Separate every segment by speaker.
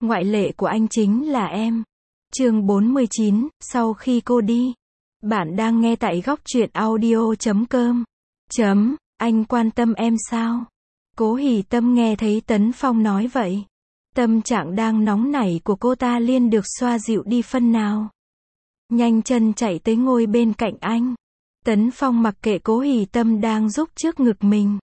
Speaker 1: Ngoại lệ của anh chính là em. Chương 49, sau khi cô đi. Bạn đang nghe tại góc truyện audio.com. Anh quan tâm em sao? Cố Hỷ Tâm nghe thấy Tấn Phong nói vậy. Tâm trạng đang nóng nảy của cô ta liền được xoa dịu đi phân nào. Nhanh chân chạy tới ngồi bên cạnh anh. Tấn Phong mặc kệ Cố Hỷ Tâm đang rúc trước ngực mình.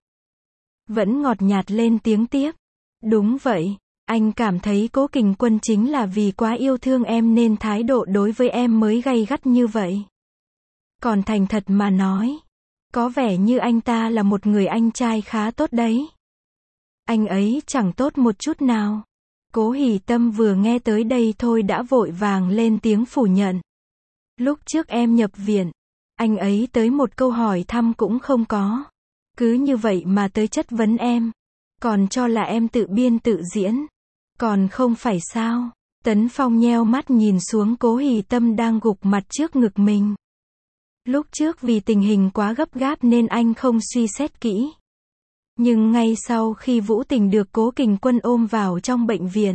Speaker 1: Vẫn ngọt nhạt lên tiếng tiếp. Đúng vậy, anh cảm thấy Cố Kình Quân chính là vì quá yêu thương em nên thái độ đối với em mới gay gắt như vậy. Còn thành thật mà nói, có vẻ như anh ta là một người anh trai khá tốt đấy. Anh ấy chẳng tốt một chút nào. Cố Hỷ Tâm vừa nghe tới đây thôi đã vội vàng lên tiếng phủ nhận. Lúc trước em nhập viện, anh ấy tới một câu hỏi thăm cũng không có. Cứ như vậy mà tới chất vấn em. Còn cho là em tự biên tự diễn. Còn không phải sao? Tấn Phong nheo mắt nhìn xuống Cố Hỷ Tâm đang gục mặt trước ngực mình. Lúc trước vì tình hình quá gấp gáp nên anh không suy xét kỹ. Nhưng ngay sau khi Vũ Tình được Cố Kình Quân ôm vào trong bệnh viện,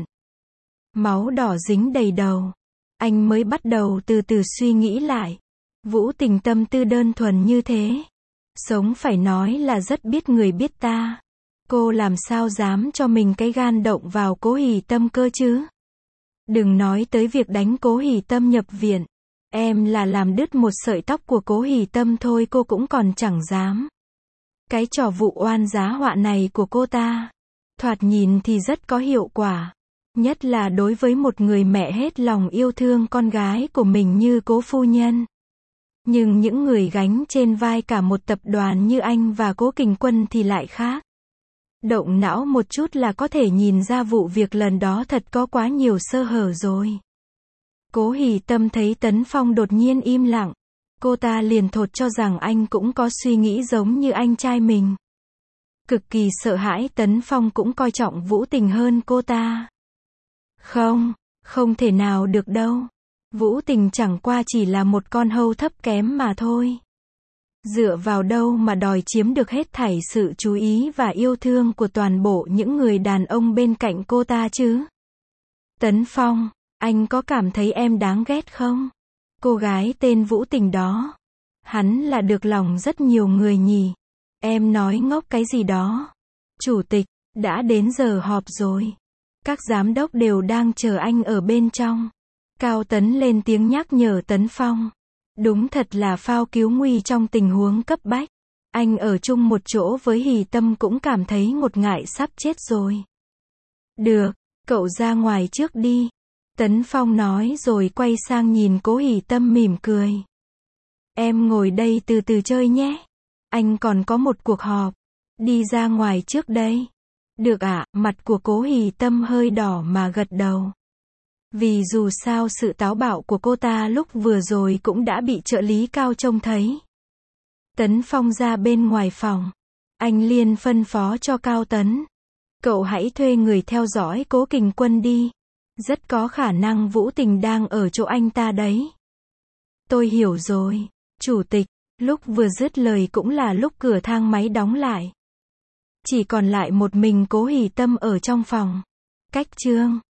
Speaker 1: máu đỏ dính đầy đầu, anh mới bắt đầu từ từ suy nghĩ lại. Vũ Tình tâm tư đơn thuần như thế, sống phải nói là rất biết người biết ta. Cô làm sao dám cho mình cái gan động vào Cố Hỷ Tâm cơ chứ? Đừng nói tới việc đánh Cố Hỷ Tâm nhập viện. Em là làm đứt một sợi tóc của Cố Hỷ Tâm thôi cô cũng còn chẳng dám. Cái trò vụ oan giá họa này của cô ta, thoạt nhìn thì rất có hiệu quả. Nhất là đối với một người mẹ hết lòng yêu thương con gái của mình như Cố phu nhân. Nhưng những người gánh trên vai cả một tập đoàn như anh và Cố Kình Quân thì lại khác. Động não một chút là có thể nhìn ra vụ việc lần đó thật có quá nhiều sơ hở rồi. Cố Hỷ Tâm thấy Tấn Phong đột nhiên im lặng. Cô ta liền thốt cho rằng anh cũng có suy nghĩ giống như anh trai mình. Cực kỳ sợ hãi Tấn Phong cũng coi trọng Vũ Tình hơn cô ta. Không thể nào được đâu. Vũ Tình chẳng qua chỉ là một con hâu thấp kém mà thôi. Dựa vào đâu mà đòi chiếm được hết thảy sự chú ý và yêu thương của toàn bộ những người đàn ông bên cạnh cô ta chứ? Tấn Phong, anh có cảm thấy em đáng ghét không? Cô gái tên Vũ Tình đó, hắn là được lòng rất nhiều người nhỉ? Em nói ngốc cái gì đó? Chủ tịch, đã đến giờ họp rồi. Các giám đốc đều đang chờ anh ở bên trong. Cao Tấn lên tiếng nhắc nhở Tấn Phong. Đúng thật là phao cứu nguy trong tình huống cấp bách. Anh ở chung một chỗ với Hỷ Tâm cũng cảm thấy ngột ngại sắp chết rồi. Được, cậu ra ngoài trước đi. Tấn Phong nói rồi quay sang nhìn Cố Hỷ Tâm mỉm cười. Em ngồi đây từ từ chơi nhé. Anh còn có một cuộc họp. Đi ra ngoài trước đây. Được ạ, mặt của Cố Hỷ Tâm hơi đỏ mà gật đầu. Vì dù sao sự táo bạo của cô ta lúc vừa rồi cũng đã bị trợ lý Cao trông thấy. Tấn Phong ra bên ngoài phòng. Anh liền phân phó cho Cao Tấn. Cậu hãy thuê người theo dõi Cố Kình Quân đi. Rất có khả năng Vũ Tình đang ở chỗ anh ta đấy. Tôi hiểu rồi, chủ tịch. Lúc vừa dứt lời cũng là lúc cửa thang máy đóng lại. Chỉ còn lại một mình Cố Hỷ Tâm ở trong phòng. Cách chương